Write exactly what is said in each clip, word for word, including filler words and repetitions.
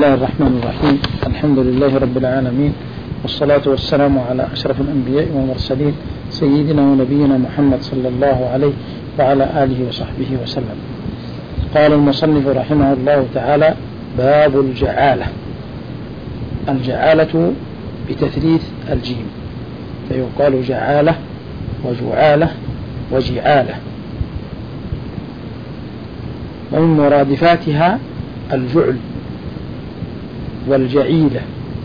الله الرحمن الرحيم. الحمد لله رب العالمين، والصلاة والسلام على أشرف الأنبياء والمرسلين سيدنا ونبينا محمد صلى الله عليه وعلى آله وصحبه وسلم. قال المصنف رحمه الله تعالى: باب الجعالة. الجعالة بتثليث الجيم، فيقال جعالة وجعالة وجعالة. ومن مرادفاتها الجعل والجعيلة.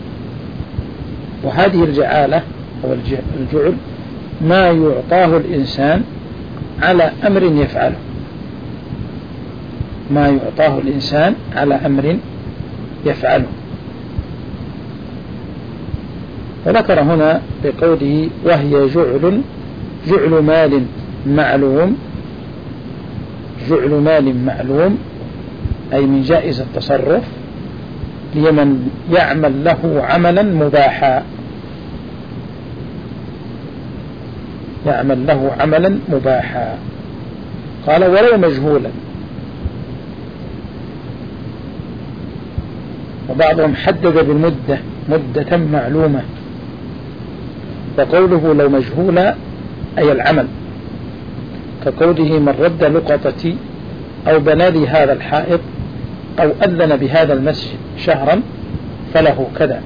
وهذه الجعالة أو الجعل ما يعطاه الإنسان على أمر يفعله، ما يعطاه الإنسان على أمر يفعله. وذكر هنا بقوله: وهي جعل جعل مال معلوم. جعل مال معلوم أي من جائز التصرف لمن يعمل له عملا مباحا، يعمل له عملا مباحا. قال: ولو مجهولا. وبعضهم حدد بالمدة مدة معلومة، وقوله لو مجهولا أي العمل، كقوله: من رد لقطتي أو بنى لي هذا الحائط أو أذن بهذا المسجد شهرا فله كذا.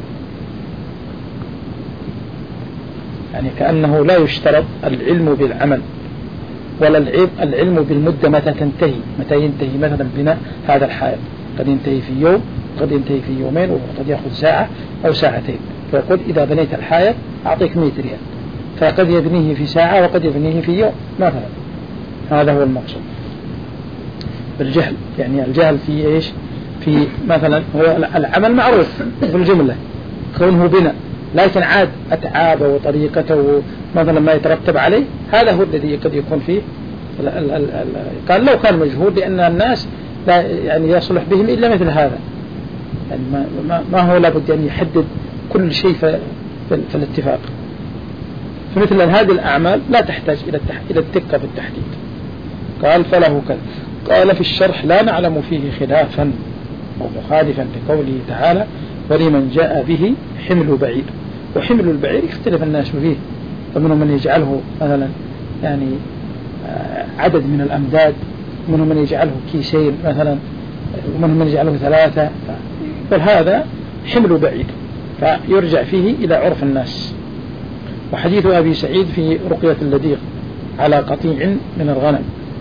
يعني كأنه لا يشترط العلم بالعمل ولا العلم بالمدة متى تنتهي، متى ينتهي مثلا بناء هذا الحائط. قد ينتهي في يوم، قد ينتهي في يومين، وقد يأخذ ساعة أو ساعتين. فيقول: إذا بنيت الحائط أعطيك مئة ريال، فقد يبنيه في ساعة وقد يبنيه في يوم مثلا. هذا هو المقصود بالجهل. يعني الجهل في إيش؟ في مثلا هو العمل معروف بالجملة كونه بناء، لكن عاد أتعابه وطريقته مثلا ما يترتب عليه، هذا هو الذي قد يكون فيه ال ال ال ال قال لو كان مجهول، لأن الناس لا يعني يصلح بهم إلا مثل هذا. يعني ما, ما هو لابد أن يحدد كل شيء في, في الاتفاق. فمثل هذه الأعمال لا تحتاج إلى إلى الدقة في التحديد. قال: فله كذا. قال في الشرح: لا نعلم فيه خلافا أو مخالفا لقوله تعالى: ولمن جاء به حمل بعير. وحمل البعير يختلف الناس فيه، فمنهم من يجعله مثلا يعني عدد من الأمداد، ومنهم من يجعله كيسين مثلا، ومنهم من يجعله ثلاثة. فهذا حمل بعير، فيرجع فيه إلى عرف الناس. وحديث أبي سعيد في رقية اللديغ على قطيع من الغنم،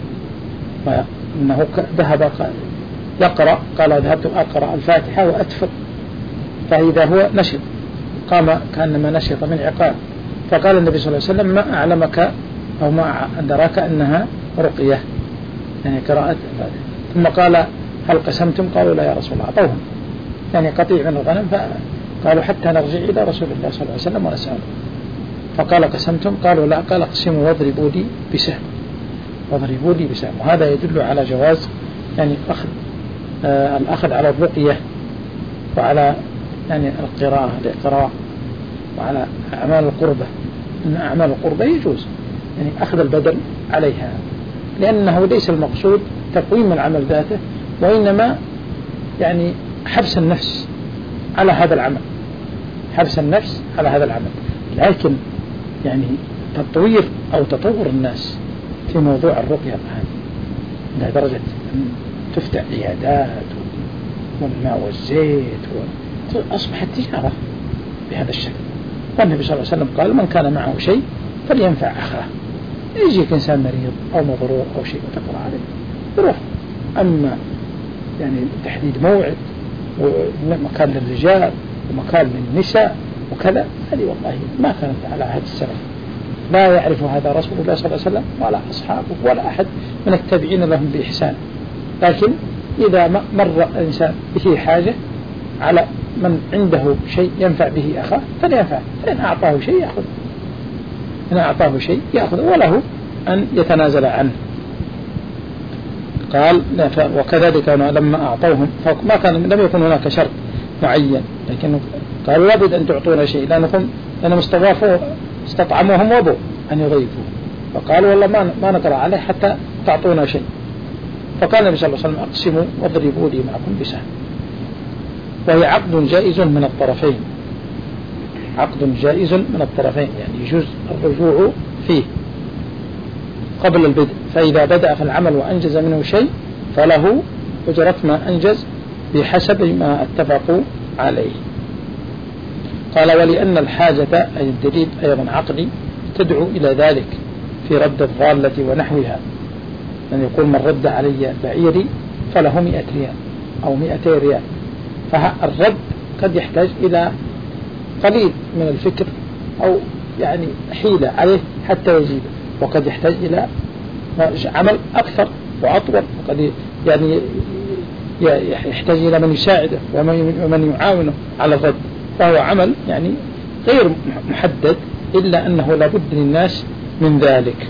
فإنه ذهب يقرأ، قال: ذهبت أقرأ الفاتحة وأتفق، فإذا هو نشط، قام كأنما نشط من عقاب. فقال النبي صلى الله عليه وسلم: ما أعلمك أو ما أدراك أنها رقية، يعني قراءة الفاتحة. ثم قال: هل قسمتم؟ قالوا: لا يا رسول الله. أعطوهم يعني قطيع من الغنم، فقالوا: حتى نرجع إلى رسول الله صلى الله عليه وسلم ونسأله. فقال: قسمتم؟ قالوا: لا. قال: اقسموا واضربوا لي بسهم، واضربوا لي بسهم. وهذا يدل على جواز يعني أخذ آه الأخذ على الرقية وعلى يعني القراءة الإقراء وعلى أعمال القربة. إن أعمال القربة يجوز يعني أخذ البدل عليها، لأنه ليس المقصود تقويم العمل ذاته، وإنما يعني حبس النفس على هذا العمل، حبس النفس على هذا العمل. لكن يعني تطوير أو تطور الناس في موضوع الرقية الآن إلى درجة تفتح عيادات والماء والزيت، أصبحت تجارة بهذا الشكل. والنبي صلى الله عليه وسلم قال: من كان معه شيء فلينفع أخاه. يجيك إنسان مريض أو مضروب أو شيء وتقرأ عليه يروح. أما يعني تحديد موعد ومكان للرجال ومكان للنساء وكذا، هذه والله ما كانت على عهد السلف، لا يعرف هذا رسول الله صلى الله عليه وسلم ولا أصحابه ولا أحد من التابعين لهم بإحسان. لكن إذا مر الإنسان به حاجة على من عنده شيء ينفع به أخاه فلينفع، فإن أعطاه شيء يأخذ، إن أعطاه شيء يأخذ، وله أن يتنازل عنه. قال: وكذلك لما أعطوهم ما كان لم يكن هناك شرط معين، لكن قالوا: لابد أن تعطونا شيء لأنكم لأنهم استضافوا استطعموهم وابوا أن يضيفوا، فقالوا: والله ما ما نقرأ عليه حتى تعطونا شيء. فقال النبي صلى الله عليه وسلم: أقسموا واضربوا لي معكم بسهم. وهي عقد جائز من الطرفين، عقد جائز من الطرفين يعني يجوز الرجوع فيه قبل البدء، فإذا بدأ في العمل وأنجز منه شيء فله أجرة ما أنجز بحسب ما اتفقوا عليه. قال ولأن الحاجة أي الدليل أيضا عقلي تدعو إلى ذلك في رد الضالة ونحوها، أن يقول من رد علي بعيري فله مئة ريال أو مئتي ريال، فالرد قد يحتاج إلى قليل من الفكر أو يعني حيلة عليه حتى يجيب، وقد يحتاج إلى عمل أكثر وأطول، وقد يعني يحتاج إلى من يساعده ومن يعاونه على الرد، فهو عمل يعني غير محدد إلا أنه لابد للناس من ذلك.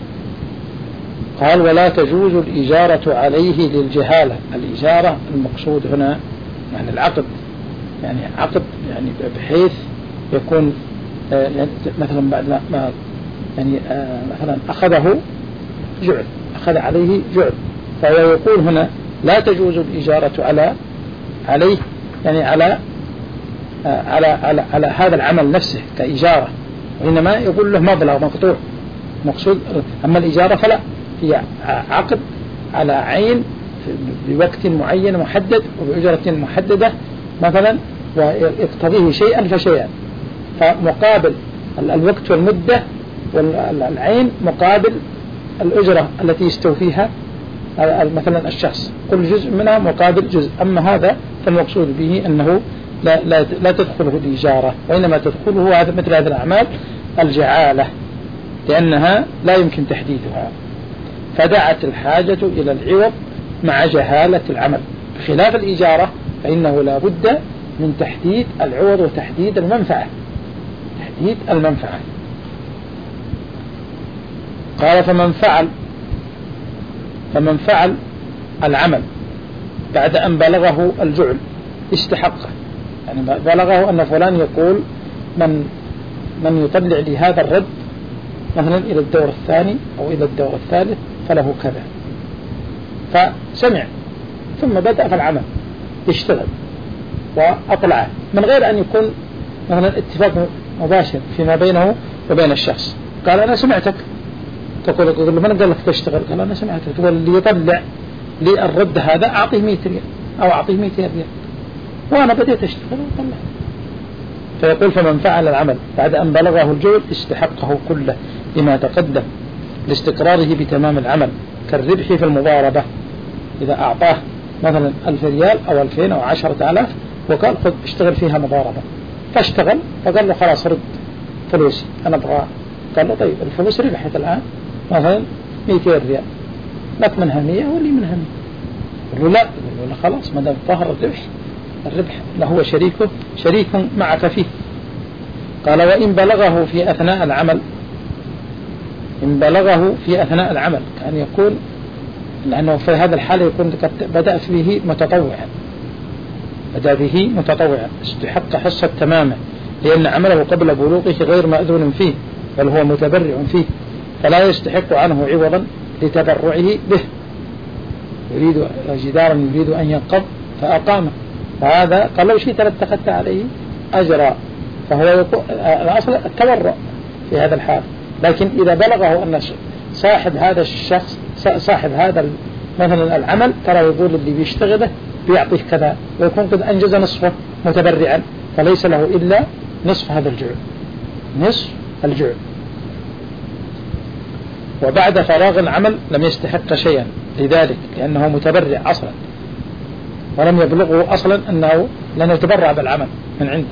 قال ولا تجوز الإجارة عليه للجهالة. الإجارة المقصود هنا يعني العقد، يعني عقد يعني بحيث يكون آه يعني مثلا بعد ما يعني آه مثلا أخذه جعل، أخذ عليه جعل، فهو يقول هنا لا تجوز الإجارة على عليه يعني على آه على على على هذا العمل نفسه كإجارة، وإنما يقول له مبلغ مقطوع مقصود. أما الإجارة فلا، هي عقد على عين بوقت معين محدد وبأجرة محددة مثلا، ويقتضيه شيئا فشيئا، فمقابل الوقت والمدة والعين مقابل الأجرة التي يستوفيها مثلا الشخص، كل جزء منها مقابل جزء. أما هذا فالمقصود به أنه لا, لا, لا تدخله الإجارة، وإنما تدخله هذا مثل هذه الأعمال الجعالة، لأنها لا يمكن تحديدها، فدعت الحاجة إلى العوض مع جهالة العمل، بخلاف الإجارة فإنه لا بد من تحديد العوض وتحديد المنفعة، تحديد المنفعة. قال فمن فعل فمن فعل العمل بعد أن بلغه الجعل استحقه، يعني بلغه أن فلان يقول من من يطلع لي هذا الرد مثلا إلى الدور الثاني أو إلى الدور الثالث فله كذا، فسمع ثم بدأ في العمل يشتغل وأطلعه من غير أن يكون مثلا اتفاق مباشر فيما بينه وبين الشخص. قال أنا سمعتك تقول له من قال لك تشتغل؟ قال أنا سمعتك تقول اللي يطلع لي الرد هذا أعطيه مئة ريال أو أعطيه مئتين ريال، وأنا بديت أشتغل وطلع. فيقول فمن فعل العمل بعد أن بلغه الجهد استحقه كله لما تقدم لاستقراره بتمام العمل، كالربح في المضاربة، إذا أعطاه مثلا ألف ريال أو ألفين أو عشرة آلاف وقال خذ اشتغل فيها مضاربة، فاشتغل فقال له خلاص رد فلوسي أنا أبغى، قال له طيب الفلوس ربحت الآن مثلا مئتين ريال، لك منها مئة ولي منها مئة، قال له لا، قال له خلاص ما دام ظهر الربح الربح له شريكه شريك معك فيه. قال وإن بلغه في أثناء العمل، إن بلغه في أثناء العمل كان يكون، لأنه في هذا الحال يكون بدأ به متطوعا، بدأ به متطوعا استحق حصة تماما، لأن عمله قبل بلوغه غير مأذون فيه بل هو متبرع فيه، فلا يستحق عنه عوضا لتبرعه به، يريد جدارا يريد أن ينقض فأقامه، فهذا قال لو شئت لاتخذت عليه أجرا، فهو يقول الأصل التبرع في هذا الحال. لكن إذا بلغه أن صاحب هذا الشخص صاحب هذا مثلا العمل ترى يقول اللي بيشتغله بيعطيه كذا، ويكون قد أنجز نصفه متبرعا، فليس له إلا نصف هذا الجعل، نصف الجعل. وبعد فراغ العمل لم يستحق شيئا لذلك، لأنه متبرع أصلا ولم يبلغه أصلا أنه لن يتبرع بالعمل من عنده.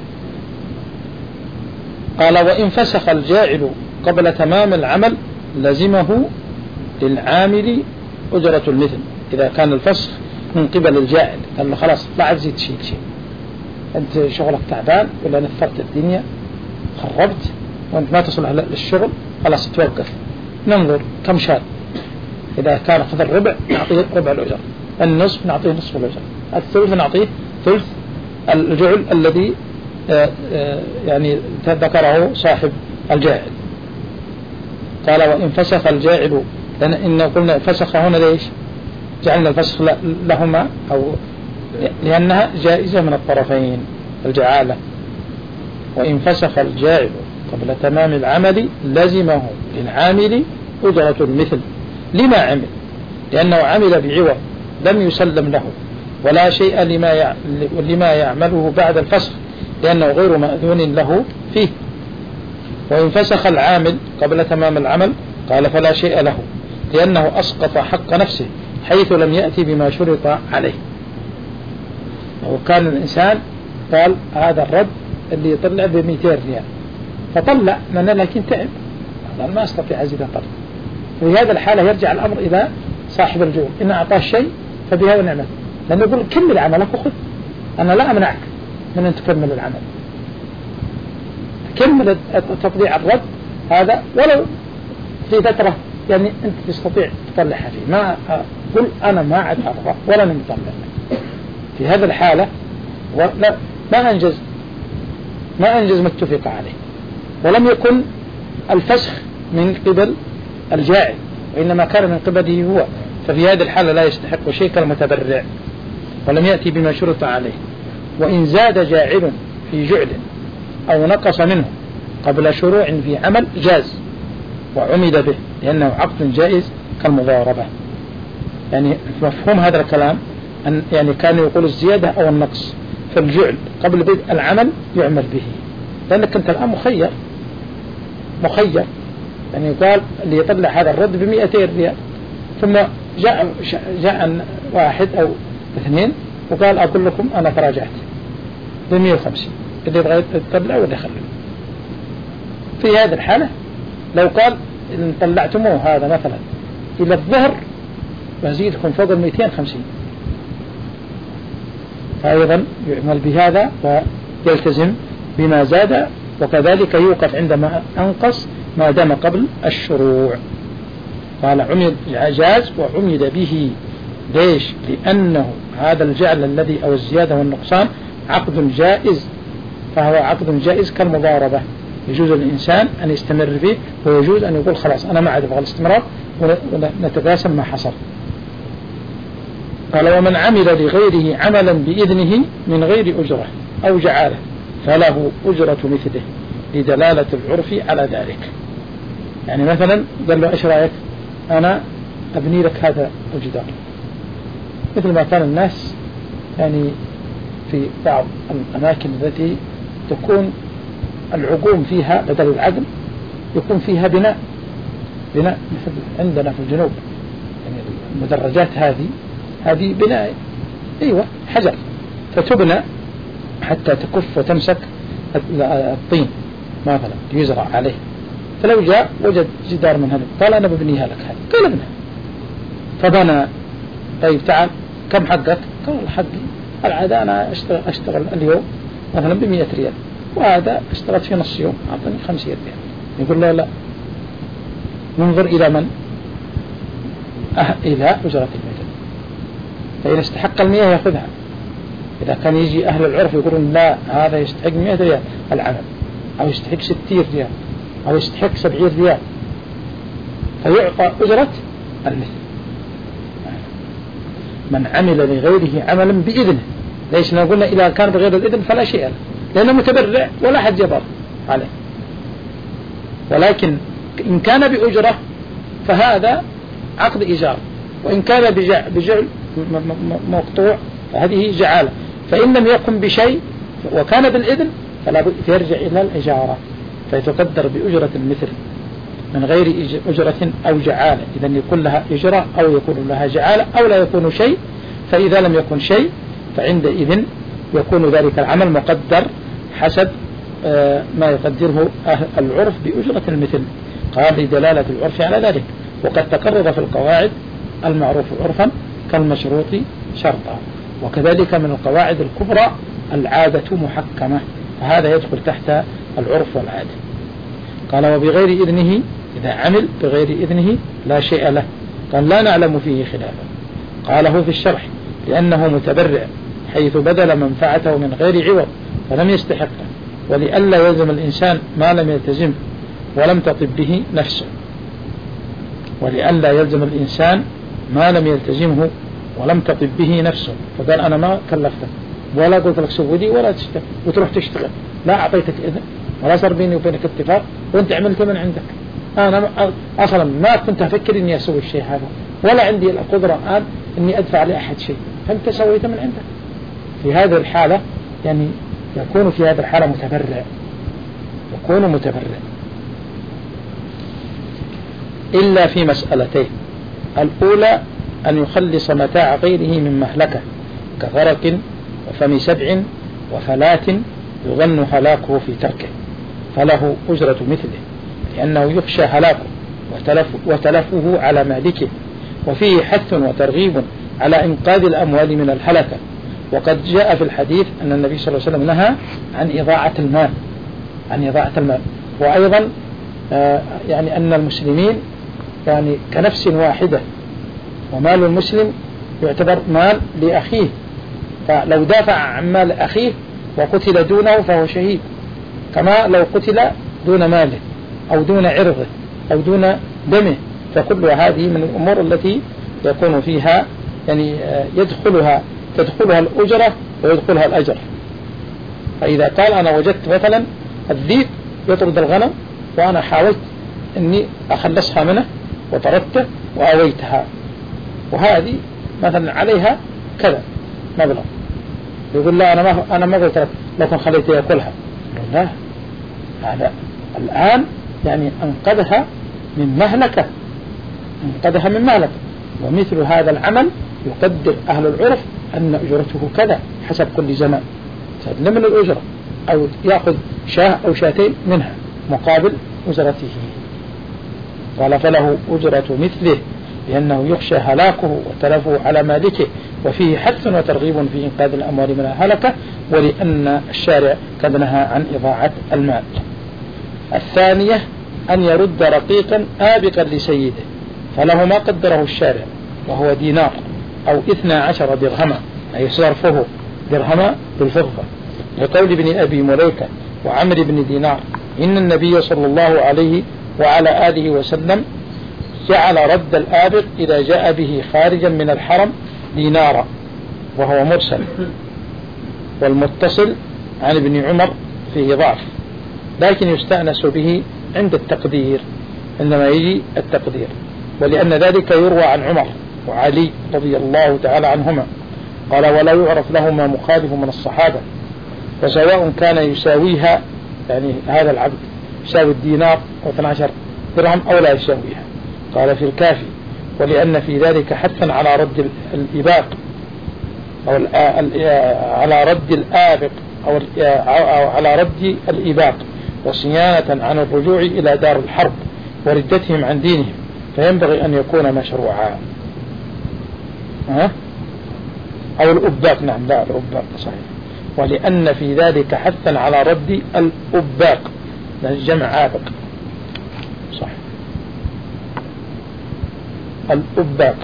قال وإن فسخ الجاعل قبل تمام العمل لزمه للعامل أجرة المثل، إذا كان الفسخ من قبل الجاعل قال له خلاص لا عاد زيد شيء شيء، أنت شغلك تعبان ولا نفرت الدنيا خربت وأنت ما تصلح للشغل، خلاص توقف ننظر كم شاد، إذا كان أخذ الربع نعطيه ربع الأجر، النصف نعطيه نصف الأجر، الثلث نعطيه ثلث الجعل الذي آآ آآ يعني ذكره صاحب الجاعل. قال وإن فسخ الجاعل، لأن إن قلنا فسخ هنا ليش جعلنا الفسخ لهما أو لأنها جائزة من الطرفين الجعالة. وإن فسخ الجاعل قبل تمام العمل لزمه للعامل أجرة المثل لما عمل، لأنه عمل بعوض لم يسلم له، ولا شيء لما لما يعمله بعد الفسخ لأنه غير مأذون له فيه. وإن فسخ العامل قبل تمام العمل قال فلا شيء له، لأنه أسقط حق نفسه حيث لم يأتي بما شرط عليه. وكان الإنسان قال هذا الرد اللي يطلع بمئتين ريال فطلع من لكن تعب، هذا ما استطيع أزيد الطلع. في هذا الحالة يرجع الأمر إلى صاحب الجول، إن أعطاه شيء فبهذا نعمة، لأنه يقول كمل عملك وخذ، أنا لا أمنعك من أن تكمل العمل، كمل تطليع الرد هذا ولو في فترة يعني أنت تستطيع تطلعها فيه، ما قل أنا ما عاد أرضى ولا نمطلع. في هذا الحالة ولا ما أنجز ما أنجز ما اتفق عليه، ولم يكن الفسخ من قبل الجاعل وإنما كان من قبله هو، ففي هذه الحالة لا يستحق شيء كالمتبرع ولم يأتي بما شرط عليه. وإن زاد جاعل في جعل أو نقص منه قبل شروع في عمل جاز وعمد به، لأنه عقد جائز كالمضاربة. يعني مفهوم هذا الكلام أن يعني كان يقول الزيادة أو النقص في الجعل قبل بدء العمل يعمل به، لأنك أنت الآن مخير مخير يعني قال اللي يطلع هذا الرد بمئتين ريال، ثم جاء جاء واحد أو اثنين وقال أقول لكم أنا تراجعت بمئة وخمسين، اللي يبغى يطلع ولا يخلي. في هذه الحالة لو قال إن طلعتموه هذا مثلا إلى الظهر وزيدكم فوق المئتين خمسين، فأيضا يعمل بهذا ويلتزم بما زاد، وكذلك يوقف عندما أنقص ما دام قبل الشروع. قال عمد جاز وعمد به. ليش؟ لأنه هذا الجعل الذي أو الزيادة والنقصان عقد جائز، فهو عقد جائز كالمضاربة، يجوز للإنسان أن يستمر فيه، ويجوز أن يقول خلاص أنا ما عاد أبغى الاستمرار ونتقاسم ما حصل. قال ومن عمل لغيره عملا بإذنه من غير أجرة أو جعالة فله أجرة مثله لدلالة العرف على ذلك. يعني مثلا قال له إيش رأيك أنا أبني لك هذا الجدار، مثل ما كان الناس يعني في بعض الأماكن التي تكون العقوم فيها بدل العقل يكون فيها بناء بناء مثل عندنا في الجنوب، يعني المدرجات هذه هذه بناء أيوة حجر، فتبنى حتى تكف وتمسك الطين مثلا يزرع عليه. فلو جاء وجد جدار من هذا قال أنا ببنيها لك هذه، قال ابنها فبنى. طيب تعال كم حقك؟ قال حقي العادة أنا أشتغل, أشتغل اليوم مثلا بمئة ريال، وهذا اشتغلت في نص يوم أعطني خمسين ريال. يقول له لا، ننظر إلى من؟ أه إلى أجرة المثل، فإن استحق المئة يأخذها. إذا كان يجي أهل العرف يقولون لا هذا يستحق مئة ريال العمل، أو يستحق ستين ريال، أو يستحق سبعين ريال، فيعطى أجرة المثل. من عمل لغيره عملا بإذنه، ليش نقولنا إذا كان بغير الإذن فلا شيء له، لأنه متبرع ولا حد جبر عليه. ولكن إن كان بأجرة فهذا عقد إيجار، وإن كان بجعل مقطوع فهذه جعالة. فإن لم يقم بشيء وكان بالإذن فلا بد يرجع إلى الإجارة، فيتقدر بأجرة المثل من غير أجرة أو جعالة. إذا يكون لها إجرة أو يكون لها جعالة أو لا يكون شيء. فإذا لم يكن شيء فعندئذ يكون ذلك العمل مقدر حسب ما يقدره العرف بأجرة المثل. قال لدلالة العرف على ذلك، وقد تقرر في القواعد المعروف عرفا كالمشروط شرطا. وكذلك من القواعد الكبرى العادة محكمة، فهذا يدخل تحت العرف والعادة. قال وبغير إذنه، إذا عمل بغير إذنه لا شيء له. قال لا نعلم فيه خلافا. قاله في الشرح لأنه متبرع حيث بذل منفعته من غير عوض فلم يستحقه، ولئلا يلزم الإنسان ما لم يلتزم ولم تطب به نفسه، ولئلا يلزم الإنسان ما لم يلتزمه ولم تطب به نفسه، فقال أنا ما كلفتك ولا قلت لك سوي دي ولا تشتغل وتروح تشتغل، لا أعطيتك إذن ولا صار بيني وبينك اتفاق وأنت عملت من عندك. أنا أصلا ما كنت أفكر إني أسوي الشيء هذا ولا عندي القدرة الآن إني أدفع لأحد شيء، فأنت سويته من عندك. في هذه الحالة يعني يكون في هذه الحالة متبرع، يكون متبرع إلا في مسألتين: الأولى أن يخلص متاع غيره من مهلكة كغرق وفم سبع وفلات يظن هلاكه في تركه، فله أجرة مثله، لأنه يخشى هلاكه وتلف وتلفه على مالكه، وفيه حث وترغيب على إنقاذ الأموال من الهلكة. وقد جاء في الحديث أن النبي صلى الله عليه وسلم نهى عن إضاعة المال عن إضاعة المال وأيضا آه يعني أن المسلمين يعني كنفس واحدة، ومال المسلم يعتبر مال لأخيه، فلو دافع عن مال أخيه وقتل دونه فهو شهيد، كما لو قتل دون ماله أو دون عرضه أو دون دمه، فكل هذه من الأمور التي يكون فيها يعني يدخلها تدخلها الأجرة ويدخلها الأجر. فإذا قال أنا وجدت مثلا الذيب يطرد الغنم وأنا حاولت أني أخلصها منه وطردته وأويتها، وهذه مثلا عليها كذا مبلغ، يقول لا أنا ما أنا ما قلت لك لكن خليته يأكلها، لا، هذا الآن يعني أنقذها من مهلكة أنقذها من مهلكة. ومثل هذا العمل يقدر أهل العرف أن أجرته كذا حسب كل زمان، سلم من الأجرة أو يأخذ شاه أو شاتين منها مقابل أجرته. قال فله أجرة مثله لأنه يخشى هلاكه وتلفه على مالكه، وفيه حث وترغيب في إنقاذ الأموال من الهلكة، ولأن الشارع قد نهى عن إضاعة المال. الثانية أن يرد رقيقا آبقا لسيده، فله ما قدره الشارع وهو دينار أو اثنى عشر درهما، أي صرفه درهما بالفضة، لقول ابن أبي مليكة وعمر بن دينار إن النبي صلى الله عليه وعلى آله وسلم جعل رد الآبق إذا جاء به خارجا من الحرم دينارا، وهو مرسل، والمتصل عن ابن عمر فيه ضعف، لكن يستأنس به عند التقدير عندما يجي التقدير، ولأن ذلك يروى عن عمر وعلي رضي الله تعالى عنهما. قال ولا يعرف لهما مخالف من الصحابة، فسواء كان يساويها يعني هذا العبد يساوي الدينار واثنى عشر درهم أو لا يساويها. قال في الكافي ولأن في ذلك حثا على رد الإباق أو على رد الآبق أو على رد الإباق، وصيانة عن الرجوع إلى دار الحرب وردتهم عن دينهم، فينبغي أن يكون مشروعا. ها؟ أو الأباق، نعم لا الأباق صحيح، ولأن في ذلك حثا على رد الأباق جمع آبق صح الأباق،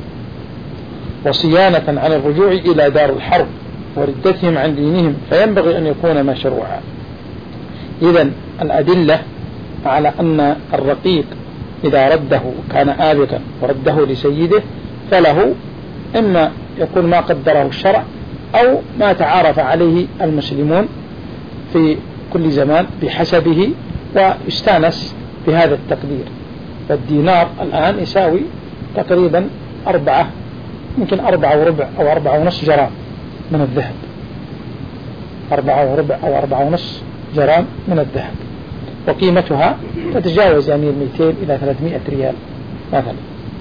وصيانة عن الرجوع إلى دار الحرب وردتهم عن دينهم، فينبغي أن يكون مشروعا. إذن الأدلة على أن الرقيق إذا رده كان آبقا ورده لسيده فله إما يكون ما قدره الشرع أو ما تعارف عليه المسلمون في كل زمان بحسبه ويستانس بهذا التقدير. فالدينار الآن يساوي تقريبا أربعة يمكن أربعة وربع أو أربعة ونص جرام من الذهب، أربعة وربع أو أربعة ونص جرام من الذهب، وقيمتها تتجاوز يعني مئتين إلى ثلاثمائة ريال مثلا.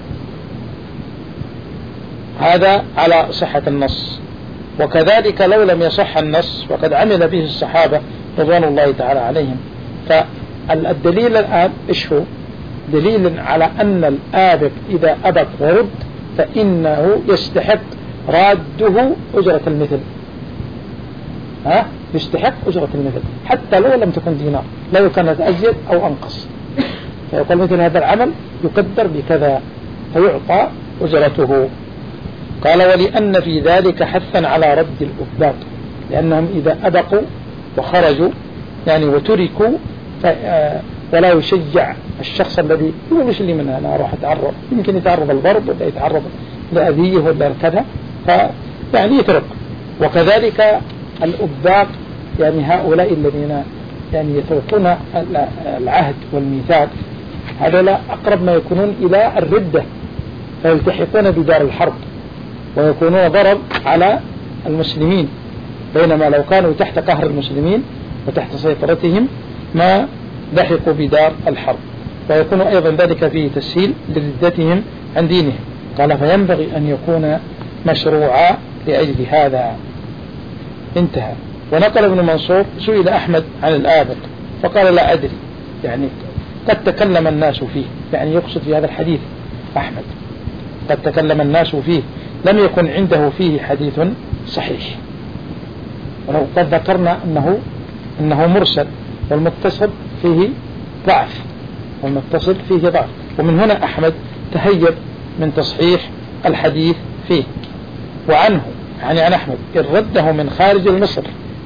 هذا على صحة النص. وكذلك لو لم يصح النص وقد عمل به الصحابة رضوان الله تعالى عليهم، فالدليل الآن إيش هو؟ دليل على أن الآبق إذا أبق ورد فإنه يستحق راده أجرة المثل. ها؟ يستحق أجرة المثل حتى لو لم تكن دينار، لو كانت أزيد أو أنقص، فيقول مثل هذا العمل يقدر بكذا فيعطى أجرته. قال ولأن في ذلك حثا على رد الأباق، لأنهم إذا أبقوا وخرجوا يعني وتركوا ولا يشجع الشخص الذي يقول إيش اللي منها أنا أروح أتعرض، يمكن يتعرض البرد ولا يتعرض لأذيه ولا كذا، فيعني يترك. وكذلك الأباق، يعني هؤلاء الذين يعني يتركون العهد والميثاق، هذا أقرب ما يكونون إلى الردة، فيلتحقون بدار الحرب ويكونون ضرر على المسلمين، بينما لو كانوا تحت قهر المسلمين وتحت سيطرتهم ما لحقوا بدار الحرب، ويكون أيضا ذلك فيه تسهيل لردتهم عن دينهم. قال فينبغي أن يكون مشروعا لأجل هذا. انتهى. ونقل ابن منصور سئل أحمد عن الآبق فقال لا أدري، يعني قد تكلم الناس فيه، يعني يقصد في هذا الحديث أحمد قد تكلم الناس فيه، لم يكن عنده فيه حديث صحيح، ولو قد ذكرنا أنه, أنه مرسل، والمتصل فيه ضعف والمتصل فيه ضعف ومن هنا أحمد تهيب من تصحيح الحديث فيه. وعنه يعني عن أحمد إن رده من خارج مصر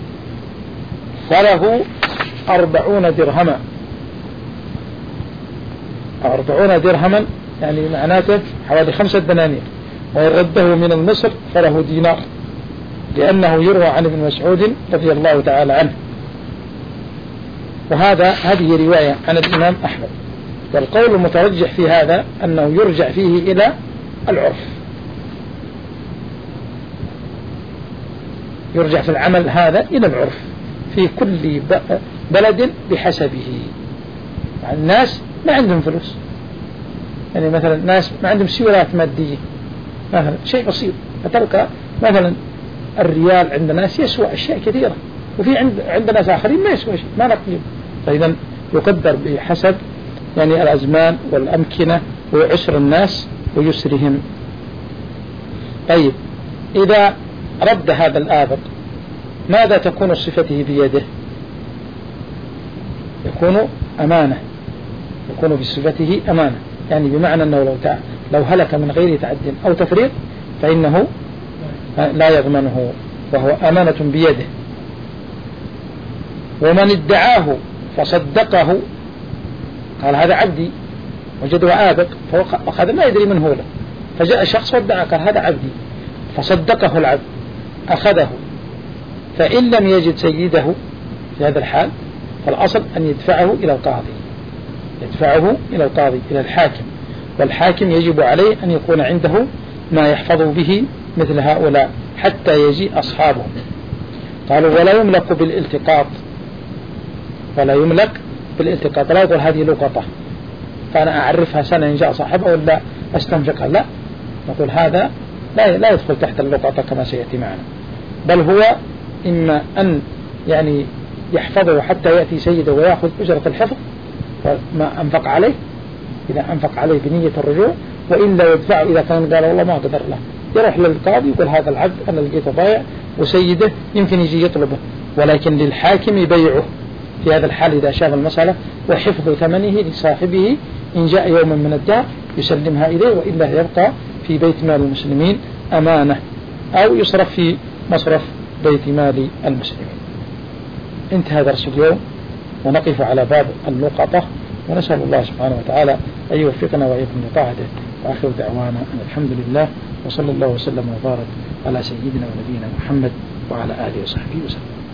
فله أربعون درهما، أربعون درهما يعني معناته حوالي خمسة دنانير، وإن رده من مصر فله دينار، لأنه يروى عن ابن مسعود رضي الله تعالى عنه. وهذا هذه رواية عن الإمام أحمد. والقول المترجح في هذا أنه يرجع فيه إلى العرف، يرجع في العمل هذا إلى العرف في كل بلد بحسبه. يعني الناس ما عندهم فلوس، يعني مثلا ناس ما عندهم سيولات مادية، مثلا شيء بسيط، فتلقى مثلا الريال عند ناس يسوى أشياء كثيرة، وفي عند عند ناس آخرين ما يسوى شيء، ما نقيم. فإذا يقدر بحسب يعني الأزمان والأمكنة وعسر الناس ويسرهم. طيب إذا رد هذا الآبق ماذا تكون صفته بيده؟ يكون أمانة، يكون بصفته أمانة، يعني بمعنى أنه لو, لو هلك من غير تعد أو تفريط فإنه لا يضمنه، وهو أمانة بيده. ومن ادعاه فصدقه، قال هذا عبدي، وجده آبق فأخذ ما يدري من هو له، فجاء شخص وادعى قال هذا عبدي، فصدقه العبد أخذه، فإن لم يجد سيده في هذا الحال فالأصل أن يدفعه إلى القاضي، يدفعه إلى القاضي إلى الحاكم، والحاكم يجب عليه أن يكون عنده ما يحفظ به مثل هؤلاء حتى يجيء أصحابه. قالوا ولا يملك بالالتقاط، ولا يملك بالالتقاط، لا يقول هذه لقطة فأنا أعرفها سنة إن جاء صاحبها ولا أستنفقها، لا، نقول هذا لا لا يدخل تحت اللقطة كما سيأتي معنا، بل هو إما أن يعني يحفظه حتى يأتي سيده ويأخذ أجرة الحفظ ما أنفق عليه، إذا أنفق عليه بنية الرجوع، وإلا يدفعه إذا كان قال والله ما قدر له، يروح للقاضي يقول هذا العبد أنا لقيته ضايع وسيده يمكن يجي يطلبه، ولكن للحاكم يبيعه في هذا الحال إذا شاف المسألة، وحفظ ثمنه لصاحبه إن جاء يوم من الدهر يسلمها إليه، وإلا يبقى في بيت مال المسلمين أمانة أو يصرف في مصرف بيت مال المسلمين. انتهى درس اليوم، ونقف على باب اللقطة، ونسأل الله سبحانه وتعالى أن يوفقنا وإياكم لطاعته. وآخر دعوانا أن الحمد لله، وصلى الله وسلم وبارك على سيدنا ونبينا محمد وعلى آله وصحبه وسلم.